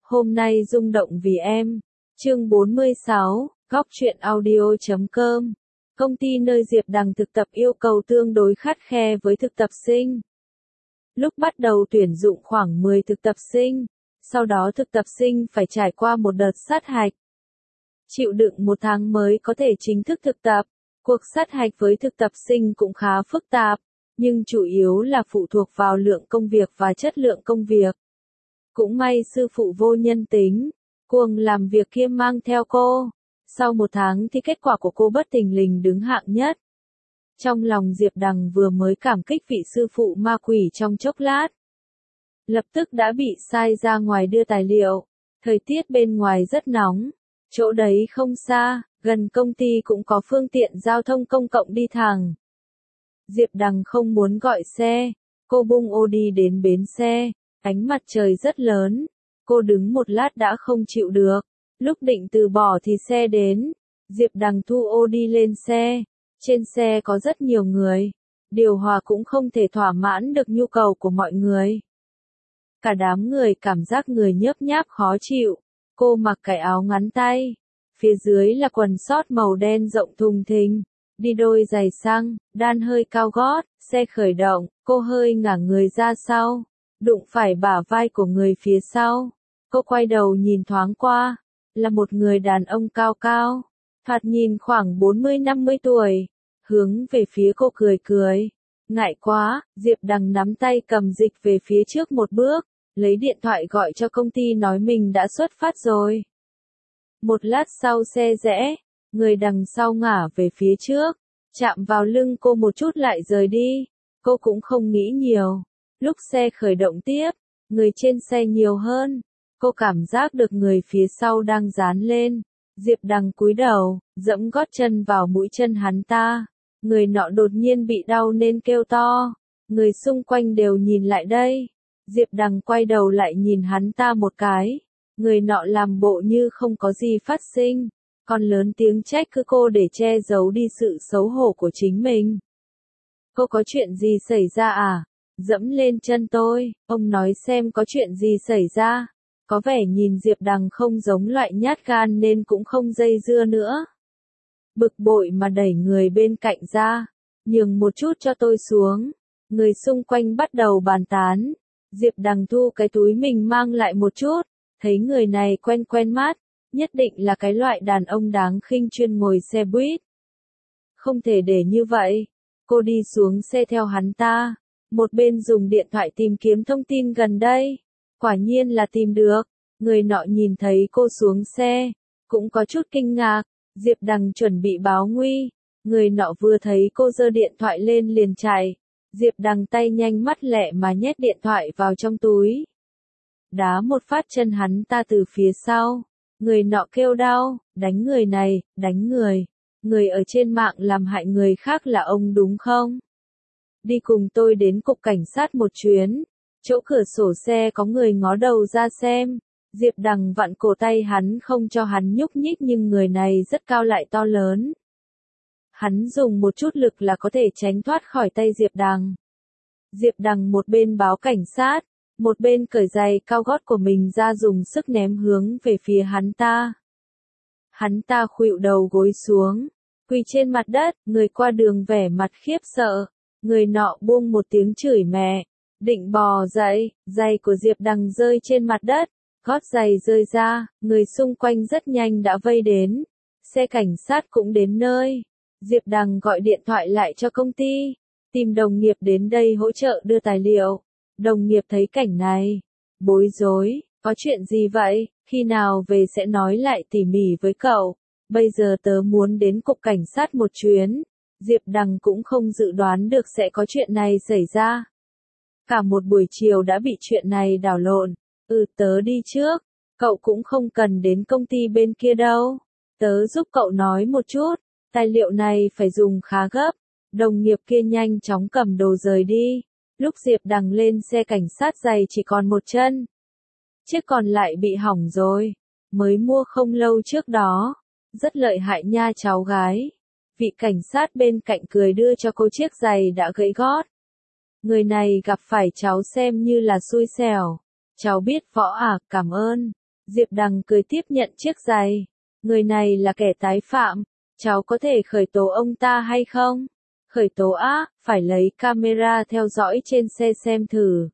Hôm nay rung động vì em. Chương 46, Góc truyện audio.com. Công ty nơi Diệp Đằng thực tập yêu cầu tương đối khắt khe với thực tập sinh. Lúc bắt đầu tuyển dụng khoảng 10 thực tập sinh, sau đó thực tập sinh phải trải qua một đợt sát hạch. Chịu đựng 1 tháng mới có thể chính thức thực tập. Cuộc sát hạch với thực tập sinh cũng khá phức tạp, nhưng chủ yếu là phụ thuộc vào lượng công việc và chất lượng công việc. Cũng may sư phụ vô nhân tính, cuồng làm việc kiêm mang theo cô. Sau 1 tháng thì kết quả của cô bất thình lình đứng hạng nhất. Trong lòng Diệp Đằng vừa mới cảm kích vị sư phụ ma quỷ trong chốc lát, lập tức đã bị sai ra ngoài đưa tài liệu. Thời tiết bên ngoài rất nóng, chỗ đấy không xa, gần công ty cũng có phương tiện giao thông công cộng đi thẳng. Diệp Đằng không muốn gọi xe, cô bung ô đi đến bến xe, ánh mặt trời rất lớn, cô đứng một lát đã không chịu được, lúc định từ bỏ thì xe đến, Diệp Đằng thu ô đi lên xe, trên xe có rất nhiều người, điều hòa cũng không thể thỏa mãn được nhu cầu của mọi người. Cả đám người cảm giác người nhớp nháp khó chịu, cô mặc cái áo ngắn tay, phía dưới là quần sót màu đen rộng thùng thình, đi đôi giày xăng, đan hơi cao gót, xe khởi động, cô hơi ngả người ra sau, đụng phải bả vai của người phía sau. Cô quay đầu nhìn thoáng qua, là một người đàn ông cao cao, thoạt nhìn khoảng 40-50 tuổi, hướng về phía cô cười cười. Ngại quá, Diệp Đằng nắm tay cầm dịch về phía trước một bước, lấy điện thoại gọi cho công ty nói mình đã xuất phát rồi. Một lát sau xe rẽ, người đằng sau ngả về phía trước, chạm vào lưng cô một chút lại rời đi. Cô cũng không nghĩ nhiều. Lúc xe khởi động tiếp, người trên xe nhiều hơn. Cô cảm giác được người phía sau đang dán lên. Diệp Đằng cúi đầu, dẫm gót chân vào mũi chân hắn ta. Người nọ đột nhiên bị đau nên kêu to. Người xung quanh đều nhìn lại đây. Diệp Đằng quay đầu lại nhìn hắn ta một cái. Người nọ làm bộ như không có gì phát sinh, còn lớn tiếng trách cứ cô để che giấu đi sự xấu hổ của chính mình. Cô có chuyện gì xảy ra à? Dẫm lên chân tôi, ông nói xem có chuyện gì xảy ra. Có vẻ nhìn Diệp Đằng không giống loại nhát gan nên cũng không dây dưa nữa. Bực bội mà đẩy người bên cạnh ra, nhường một chút cho tôi xuống. Người xung quanh bắt đầu bàn tán. Diệp Đằng thu cái túi mình mang lại một chút. Thấy người này quen quen mắt, nhất định là cái loại đàn ông đáng khinh chuyên ngồi xe buýt. Không thể để như vậy. Cô đi xuống xe theo hắn ta, một bên dùng điện thoại tìm kiếm thông tin gần đây. Quả nhiên là tìm được. Người nọ nhìn thấy cô xuống xe, cũng có chút kinh ngạc. Diệp Đằng chuẩn bị báo nguy. Người nọ vừa thấy cô giơ điện thoại lên liền chạy. Diệp Đằng tay nhanh mắt lẹ mà nhét điện thoại vào trong túi. Đá một phát chân hắn ta từ phía sau. Người nọ kêu đau, đánh người này, đánh người. Người ở trên mạng làm hại người khác là ông đúng không? Đi cùng tôi đến cục cảnh sát một chuyến. Chỗ cửa sổ xe có người ngó đầu ra xem. Diệp Đằng vặn cổ tay hắn không cho hắn nhúc nhích nhưng người này rất cao lại to lớn. Hắn dùng một chút lực là có thể tránh thoát khỏi tay Diệp Đằng. Diệp Đằng một bên báo cảnh sát, một bên cởi giày cao gót của mình ra dùng sức ném hướng về phía hắn ta. Hắn ta khuỵu đầu gối xuống, quỳ trên mặt đất, người qua đường vẻ mặt khiếp sợ. Người nọ buông một tiếng chửi mẹ, định bò dậy, giày của Diệp Đằng rơi trên mặt đất, gót giày rơi ra, người xung quanh rất nhanh đã vây đến. Xe cảnh sát cũng đến nơi. Diệp Đằng gọi điện thoại lại cho công ty, tìm đồng nghiệp đến đây hỗ trợ đưa tài liệu. Đồng nghiệp thấy cảnh này, bối rối, có chuyện gì vậy, khi nào về sẽ nói lại tỉ mỉ với cậu, bây giờ tớ muốn đến cục cảnh sát một chuyến. Diệp Đằng cũng không dự đoán được sẽ có chuyện này xảy ra. Cả một buổi chiều đã bị chuyện này đảo lộn. Tớ đi trước, cậu cũng không cần đến công ty bên kia đâu. Tớ giúp cậu nói một chút, tài liệu này phải dùng khá gấp. Đồng nghiệp kia nhanh chóng cầm đồ rời đi. Lúc Diệp Đằng lên xe cảnh sát giày chỉ còn một chân. Chiếc còn lại bị hỏng rồi. Mới mua không lâu trước đó. Rất lợi hại nha cháu gái. Vị cảnh sát bên cạnh cười đưa cho cô chiếc giày đã gãy gót. Người này gặp phải cháu xem như là xui xẻo. Cháu biết võ à, cảm ơn. Diệp Đằng cười tiếp nhận chiếc giày. Người này là kẻ tái phạm. Cháu có thể khởi tố ông ta hay không? Khởi tố á, phải lấy camera theo dõi trên xe xem thử.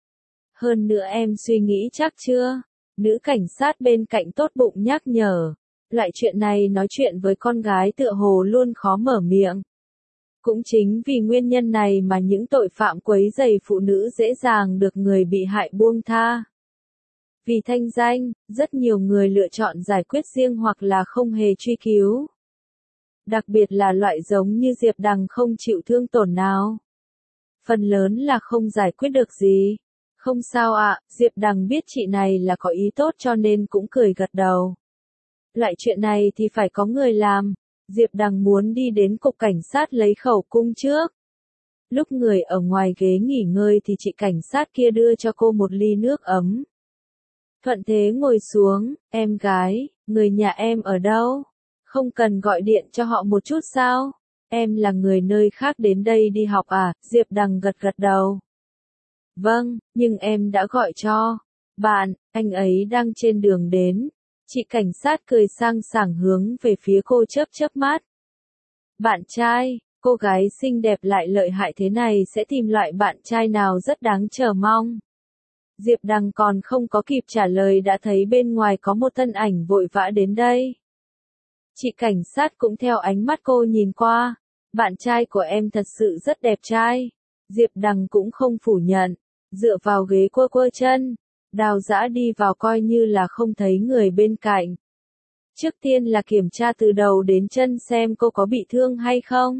Hơn nữa em suy nghĩ chắc chưa? Nữ cảnh sát bên cạnh tốt bụng nhắc nhở. Loại chuyện này nói chuyện với con gái tựa hồ luôn khó mở miệng. Cũng chính vì nguyên nhân này mà những tội phạm quấy rầy phụ nữ dễ dàng được người bị hại buông tha. Vì thanh danh, rất nhiều người lựa chọn giải quyết riêng hoặc là không hề truy cứu. Đặc biệt là loại giống như Diệp Đằng không chịu thương tổn nào. Phần lớn là không giải quyết được gì. Không sao ạ, Diệp Đằng biết chị này là có ý tốt cho nên cũng cười gật đầu. Loại chuyện này thì phải có người làm. Diệp Đằng muốn đi đến cục cảnh sát lấy khẩu cung trước. Lúc người ở ngoài ghế nghỉ ngơi thì chị cảnh sát kia đưa cho cô một ly nước ấm. Thuận thế ngồi xuống, em gái, người nhà em ở đâu? Không cần gọi điện cho họ một chút sao? Em là người nơi khác đến đây đi học à? Diệp Đằng gật gật đầu. Vâng, nhưng em đã gọi cho bạn, anh ấy đang trên đường đến. Chị cảnh sát cười sang sảng hướng về phía cô chớp chớp mắt. Bạn trai, cô gái xinh đẹp lại lợi hại thế này sẽ tìm loại bạn trai nào rất đáng chờ mong. Diệp Đằng còn không có kịp trả lời đã thấy bên ngoài có một thân ảnh vội vã đến đây. Chị cảnh sát cũng theo ánh mắt cô nhìn qua. Bạn trai của em thật sự rất đẹp trai. Diệp Đằng cũng không phủ nhận. Dựa vào ghế quơ quơ chân. Đào Dã đi vào coi như là không thấy người bên cạnh. Trước tiên là kiểm tra từ đầu đến chân xem cô có bị thương hay không.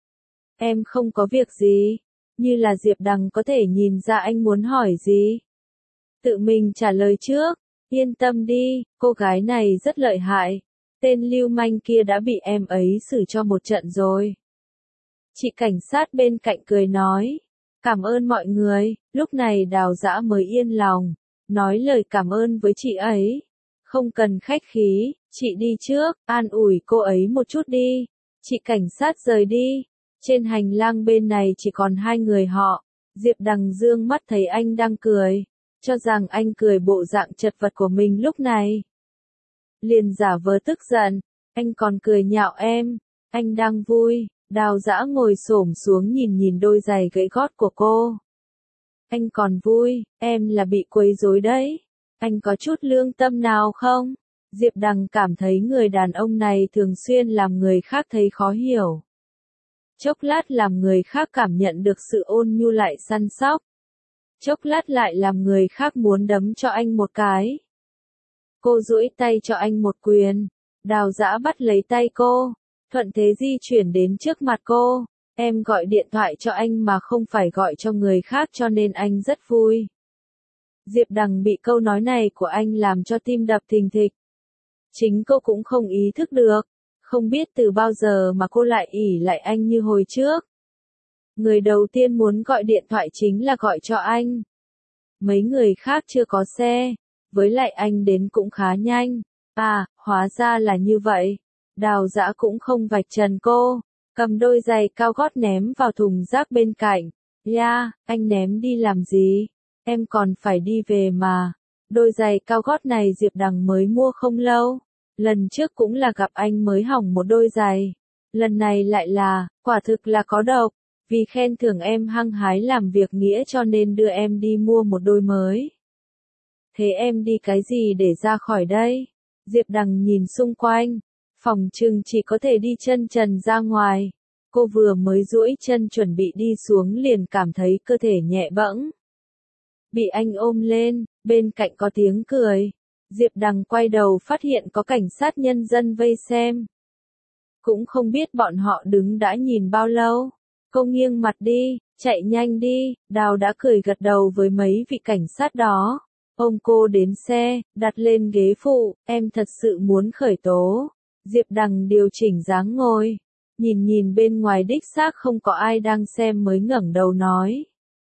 Em không có việc gì. Như là Diệp Đằng có thể nhìn ra anh muốn hỏi gì. Tự mình trả lời trước. Yên tâm đi, cô gái này rất lợi hại. Tên lưu manh kia đã bị em ấy xử cho một trận rồi. Chị cảnh sát bên cạnh cười nói. Cảm ơn mọi người, lúc này Đào Dã mới yên lòng. Nói lời cảm ơn với chị ấy. Không cần khách khí, chị đi trước, an ủi cô ấy một chút đi. Chị cảnh sát rời đi. Trên hành lang bên này chỉ còn hai người họ. Diệp Đằng dương mắt thấy anh đang cười. Cho rằng anh cười bộ dạng chật vật của mình lúc này. Liền giả vờ tức giận. Anh còn cười nhạo em. Anh đang vui. Đào Dã ngồi xổm xuống nhìn nhìn đôi giày gãy gót của cô. Anh còn vui, em là bị quấy rối đấy. Anh có chút lương tâm nào không? Diệp Đằng cảm thấy người đàn ông này thường xuyên làm người khác thấy khó hiểu. Chốc lát làm người khác cảm nhận được sự ôn nhu lại săn sóc. Chốc lát lại làm người khác muốn đấm cho anh một cái. Cô duỗi tay cho anh một quyền. Đào Dã bắt lấy tay cô. Thuận thế di chuyển đến trước mặt cô. Em gọi điện thoại cho anh mà không phải gọi cho người khác cho nên anh rất vui. Diệp Đằng bị câu nói này của anh làm cho tim đập thình thịch. Chính cô cũng không ý thức được. Không biết từ bao giờ mà cô lại ỷ lại anh như hồi trước. Người đầu tiên muốn gọi điện thoại chính là gọi cho anh. Mấy người khác chưa có xe. Với lại anh đến cũng khá nhanh. À, hóa ra là như vậy. Đào Dã cũng không vạch trần cô. Cầm đôi giày cao gót ném vào thùng rác bên cạnh. Ya, anh ném đi làm gì? Em còn phải đi về mà. Đôi giày cao gót này Diệp Đằng mới mua không lâu. Lần trước cũng là gặp anh mới hỏng một đôi giày. Lần này lại là, quả thực là có độc. Vì khen thưởng em hăng hái làm việc nghĩa cho nên đưa em đi mua một đôi mới. Thế em đi cái gì để ra khỏi đây? Diệp Đằng nhìn xung quanh. Phòng trừng chỉ có thể đi chân trần ra ngoài. Cô vừa mới duỗi chân chuẩn bị đi xuống liền cảm thấy cơ thể nhẹ bẫng. Bị anh ôm lên, bên cạnh có tiếng cười. Diệp Đằng quay đầu phát hiện có cảnh sát nhân dân vây xem. Cũng không biết bọn họ đứng đã nhìn bao lâu. Cô nghiêng mặt đi, chạy nhanh đi. Đào đã cười gật đầu với mấy vị cảnh sát đó. Ôm cô đến xe, đặt lên ghế phụ. Em thật sự muốn khởi tố. Diệp Đằng điều chỉnh dáng ngồi. Nhìn nhìn bên ngoài đích xác không có ai đang xem mới ngẩng đầu nói.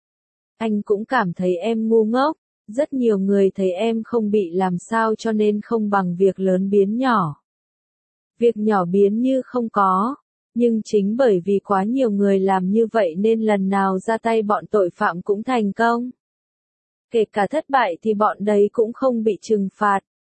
Anh cũng cảm thấy em ngu ngốc. Rất nhiều người thấy em không bị làm sao cho nên không bằng việc lớn biến nhỏ. Việc nhỏ biến như không có. Nhưng chính bởi vì quá nhiều người làm như vậy nên lần nào ra tay bọn tội phạm cũng thành công. Kể cả thất bại thì bọn đấy cũng không bị trừng phạt.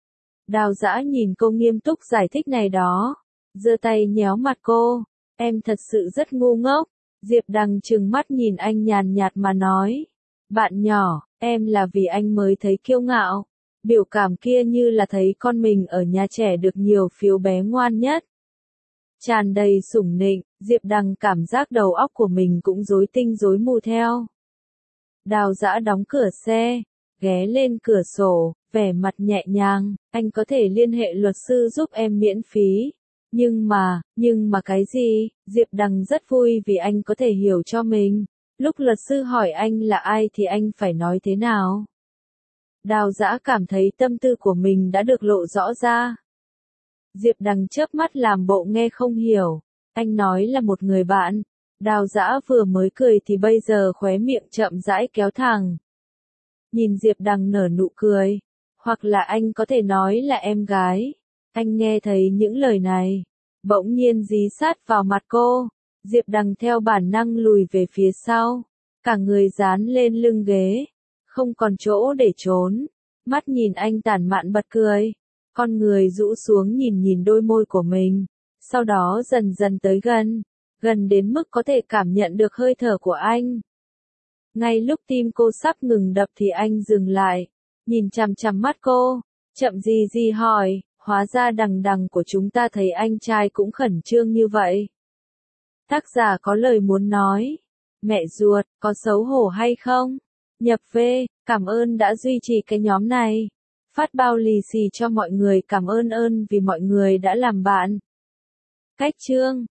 Đào Dã nhìn cô nghiêm túc giải thích này đó, giơ tay nhéo mặt cô, em thật sự rất ngu ngốc. Diệp Đằng trừng mắt nhìn anh nhàn nhạt mà nói, bạn nhỏ, em là vì anh mới thấy kiêu ngạo. Biểu cảm kia như là thấy con mình ở nhà trẻ được nhiều phiếu bé ngoan nhất. Tràn đầy sủng nịnh, Diệp Đằng cảm giác đầu óc của mình cũng rối tinh rối mù theo. Đào Dã đóng cửa xe, ghé lên cửa sổ, vẻ mặt nhẹ nhàng, anh có thể liên hệ luật sư giúp em miễn phí. Nhưng mà cái gì? Diệp Đằng rất vui vì anh có thể hiểu cho mình. Lúc luật sư hỏi anh là ai thì anh phải nói thế nào? Đào Dã cảm thấy tâm tư của mình đã được lộ rõ ra. Diệp Đằng chớp mắt làm bộ nghe không hiểu. Anh nói là một người bạn. Đào Dã vừa mới cười thì bây giờ khóe miệng chậm rãi kéo thẳng. Nhìn Diệp Đằng nở nụ cười. Hoặc là anh có thể nói là em gái. Anh nghe thấy những lời này. Bỗng nhiên dí sát vào mặt cô. Diệp Đằng theo bản năng lùi về phía sau. Cả người dán lên lưng ghế. Không còn chỗ để trốn. Mắt nhìn anh tản mạn bật cười. Con người rũ xuống nhìn đôi môi của mình. Sau đó dần dần tới gần. Gần đến mức có thể cảm nhận được hơi thở của anh. Ngay lúc tim cô sắp ngừng đập thì anh dừng lại. Nhìn chằm chằm mắt cô. Chậm gì hỏi. Hóa ra Đằng của chúng ta thấy anh trai cũng khẩn trương như vậy. Tác giả có lời muốn nói. Mẹ ruột, có xấu hổ hay không? Nhập V, cảm ơn đã duy trì cái nhóm này. Phát bao lì xì cho mọi người, cảm ơn vì mọi người đã làm bạn. Cách chương